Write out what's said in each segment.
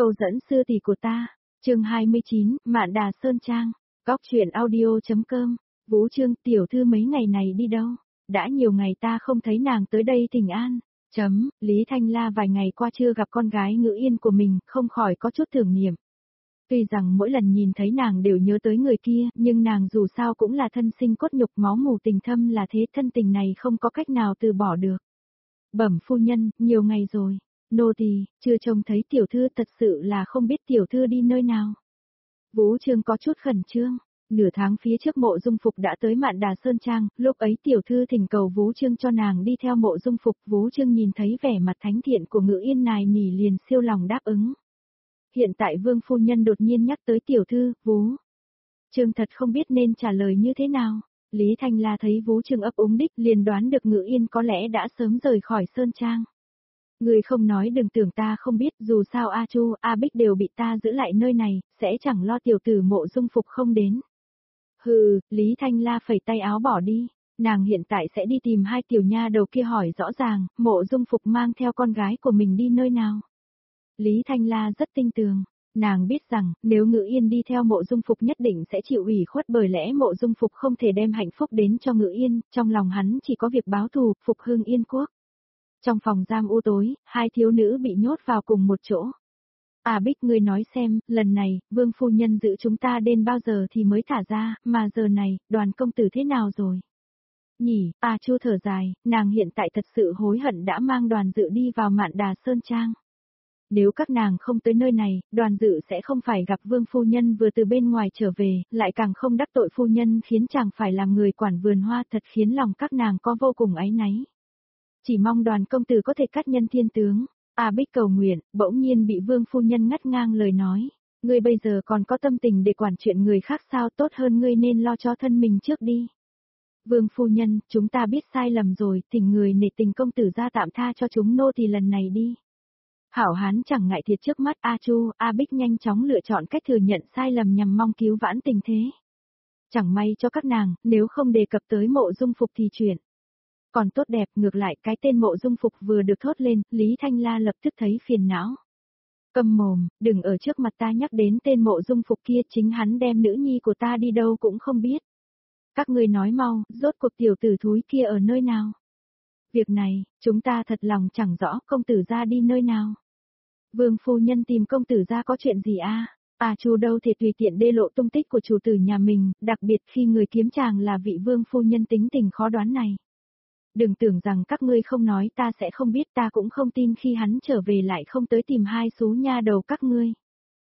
Câu dẫn sư tỷ của ta. Chương 29, Mạn Đà Sơn Trang. Cóc truyện audio.com. Vũ Trương, tiểu thư mấy ngày này đi đâu? Đã nhiều ngày ta không thấy nàng tới đây thỉnh an. Lý Thanh La vài ngày qua chưa gặp con gái Ngữ Yên của mình, không khỏi có chút tưởng niệm. Tuy rằng mỗi lần nhìn thấy nàng đều nhớ tới người kia, nhưng nàng dù sao cũng là thân sinh cốt nhục máu mủ tình thâm là thế, thân tình này không có cách nào từ bỏ được. Bẩm phu nhân, nhiều ngày rồi. Nô tỳ chưa trông thấy tiểu thư, thật sự là không biết tiểu thư đi nơi nào. Vũ Trương có chút khẩn trương. Nửa tháng phía trước Mộ Dung Phục đã tới Mạn Đà Sơn Trang, lúc ấy tiểu thư thỉnh cầu Vũ Trương cho nàng đi theo Mộ Dung Phục. Vũ Trương nhìn thấy vẻ mặt thánh thiện của Ngữ Yên nài nỉ liền siêu lòng đáp ứng. Hiện tại Vương phu nhân đột nhiên nhắc tới tiểu thư, Vũ Trương thật không biết nên trả lời như thế nào. Lý Thanh La thấy Vũ Trương ấp úng đích liền đoán được Ngữ Yên có lẽ đã sớm rời khỏi Sơn Trang. Người không nói đừng tưởng ta không biết, dù sao A Chu, A Bích đều bị ta giữ lại nơi này, sẽ chẳng lo tiểu tử Mộ Dung Phục không đến. Hừ, Lý Thanh La phẩy tay áo bỏ đi, nàng hiện tại sẽ đi tìm hai tiểu nha đầu kia hỏi rõ ràng, Mộ Dung Phục mang theo con gái của mình đi nơi nào. Lý Thanh La rất tinh tường, nàng biết rằng, nếu Ngữ Yên đi theo Mộ Dung Phục nhất định sẽ chịu ủy khuất, bởi lẽ Mộ Dung Phục không thể đem hạnh phúc đến cho Ngữ Yên, trong lòng hắn chỉ có việc báo thù, phục hưng Yên quốc. Trong phòng giam u tối, hai thiếu nữ bị nhốt vào cùng một chỗ. À Bích, ngươi nói xem, lần này, Vương phu nhân giữ chúng ta đến bao giờ thì mới thả ra, mà giờ này, Đoàn công tử thế nào rồi? Nhỉ, Chu thở dài, nàng hiện tại thật sự hối hận đã mang Đoàn Dự đi vào Mạn Đà Sơn Trang. Nếu các nàng không tới nơi này, Đoàn Dự sẽ không phải gặp Vương phu nhân vừa từ bên ngoài trở về, lại càng không đắc tội phu nhân khiến chàng phải làm người quản vườn hoa, thật khiến lòng các nàng có vô cùng áy náy. Chỉ mong Đoàn công tử có thể cắt nhân thiên tướng. Bích cầu nguyện, bỗng nhiên bị Vương phu nhân ngắt ngang lời nói. Ngươi bây giờ còn có tâm tình để quản chuyện người khác sao, tốt hơn ngươi nên lo cho thân mình trước đi. Vương phu nhân, chúng ta biết sai lầm rồi, thỉnh người nể tình công tử ra tạm tha cho chúng nô thì lần này đi. Hảo hán chẳng ngại thiệt trước mắt A Chu, A Bích nhanh chóng lựa chọn cách thừa nhận sai lầm nhằm mong cứu vãn tình thế. Chẳng may cho các nàng, nếu không đề cập tới Mộ Dung Phục thì chuyện còn tốt đẹp, ngược lại cái tên Mộ Dung Phục vừa được thốt lên, Lý Thanh La lập tức thấy phiền não. Câm mồm, đừng ở trước mặt ta nhắc đến tên Mộ Dung Phục kia, chính hắn đem nữ nhi của ta đi đâu cũng không biết. Các ngươi nói mau, rốt cuộc tiểu tử thúi kia ở nơi nào? Việc này, chúng ta thật lòng chẳng rõ công tử gia đi nơi nào. Vương phu nhân tìm công tử gia có chuyện gì a? Chu đâu thể tùy tiện đê lộ tung tích của chủ tử nhà mình, đặc biệt khi người kiếm chàng là vị vương phu nhân tính tình khó đoán này. Đừng tưởng rằng các ngươi không nói ta sẽ không biết, ta cũng không tin khi hắn trở về lại không tới tìm hai số nha đầu các ngươi.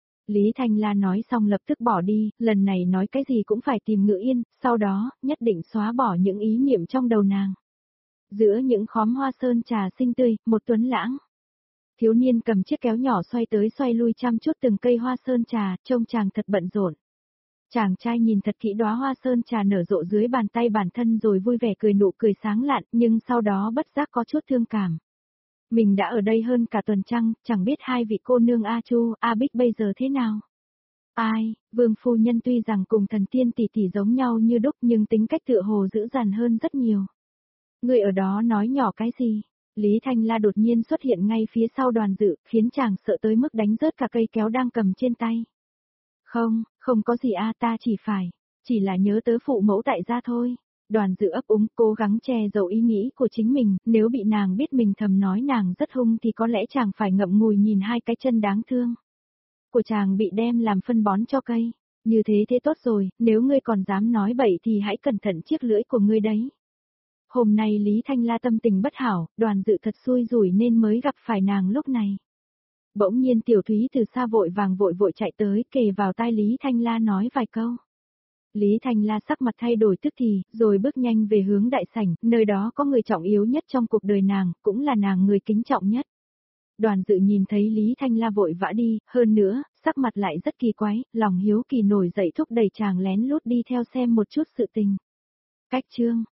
Lý Thanh La nói xong lập tức bỏ đi, lần này nói cái gì cũng phải tìm Ngữ Yên, sau đó, nhất định xóa bỏ những ý niệm trong đầu nàng. Giữa những khóm hoa sơn trà xinh tươi, một tuấn lãng thiếu niên cầm chiếc kéo nhỏ xoay tới xoay lui chăm chút từng cây hoa sơn trà, trông chàng thật bận rộn. Chàng trai nhìn thật kỹ đóa hoa sơn trà nở rộ dưới bàn tay bản thân rồi vui vẻ cười nụ cười sáng lạn, nhưng sau đó bất giác có chút thương cảm. Mình đã ở đây hơn cả tuần trăng, chẳng biết hai vị cô nương A Chu, A Bích bây giờ thế nào? Vương phu nhân tuy rằng cùng thần tiên tỷ tỷ giống nhau như đúc nhưng tính cách tựa hồ dữ dằn hơn rất nhiều. Người ở đó nói nhỏ cái gì? Lý Thanh La đột nhiên xuất hiện ngay phía sau Đoàn Dự, khiến chàng sợ tới mức đánh rớt cả cây kéo đang cầm trên tay. Không có gì ta chỉ là nhớ tới phụ mẫu tại gia thôi. Đoàn Dự ấp úng, cố gắng che giấu ý nghĩ của chính mình, nếu bị nàng biết mình thầm nói nàng rất hung thì có lẽ chàng phải ngậm ngùi nhìn hai cái chân đáng thương của chàng bị đem làm phân bón cho cây. Như thế tốt rồi, nếu ngươi còn dám nói bậy thì hãy cẩn thận chiếc lưỡi của ngươi đấy. Hôm nay Lý Thanh La tâm tình bất hảo, Đoàn Dự thật xui rủi nên mới gặp phải nàng lúc này. Bỗng nhiên Tiểu Thúy từ xa vội vàng vội chạy tới, kề vào tai Lý Thanh La nói vài câu. Lý Thanh La sắc mặt thay đổi tức thì, rồi bước nhanh về hướng đại sảnh, nơi đó có người trọng yếu nhất trong cuộc đời nàng, cũng là nàng người kính trọng nhất. Đoàn Dự nhìn thấy Lý Thanh La vội vã đi, hơn nữa, sắc mặt lại rất kỳ quái, lòng hiếu kỳ nổi dậy thúc đẩy chàng lén lút đi theo xem một chút sự tình. Cách chương